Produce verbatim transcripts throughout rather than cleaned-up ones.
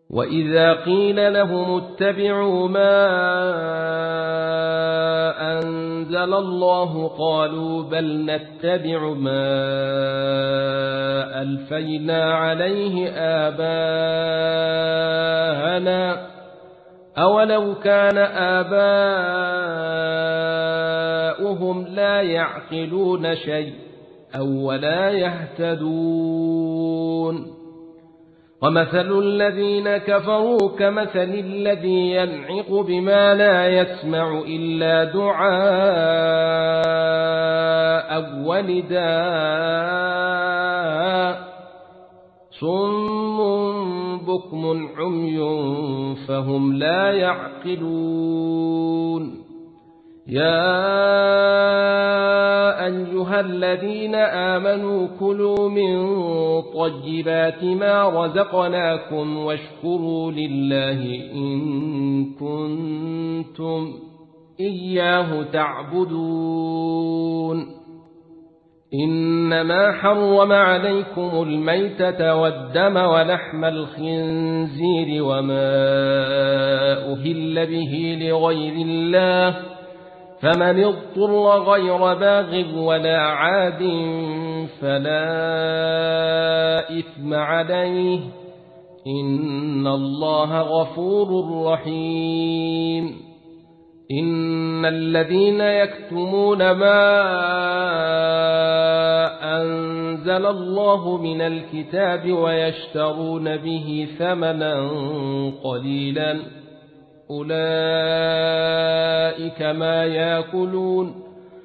وإذا قيل لهم اتبعوا ما أنزل الله قالوا بل نتبع ما ألفينا عليه آباءنا أولو كان آباؤهم لا يعقلون شيء أو ولا يهتدون ومثل الذين كفروا كمثل الذي ينعق بما لا يسمع إلا دعاء ونداء صم بكم عمي فهم لا يعقلون يا أيها الذين آمنوا كلوا من طيبات ما رزقناكم واشكروا لله إن كنتم إياه تعبدون إنما حرم عليكم الميتة والدم ولحم الخنزير وما أهل به لغير الله فمن اضطر غير باغ ولا عاد فلا إثم عليه إن الله غفور رحيم إن الذين يكتمون ما أنزل الله من الكتاب ويشترون به ثمنا قليلا أولئك ما يأكلون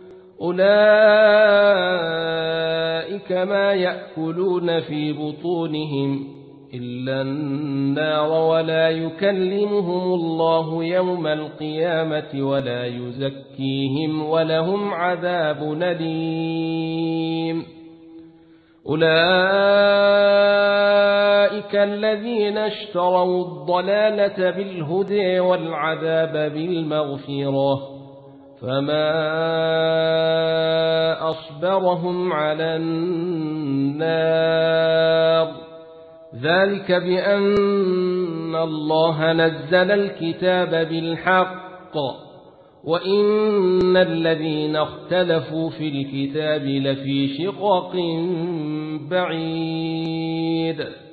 أولئك ما يأكلون في بطونهم إلا النار ولا يكلمهم الله يوم القيامة ولا يزكيهم ولهم عذاب أليم أولئك الذين اشتروا الضلالة بالهدى والعذاب بالمغفرة فما أصبرهم على النار ذلك بأن الله نزل الكتاب بالحق وإن الذين اختلفوا في الكتاب لفي شقاق بعيد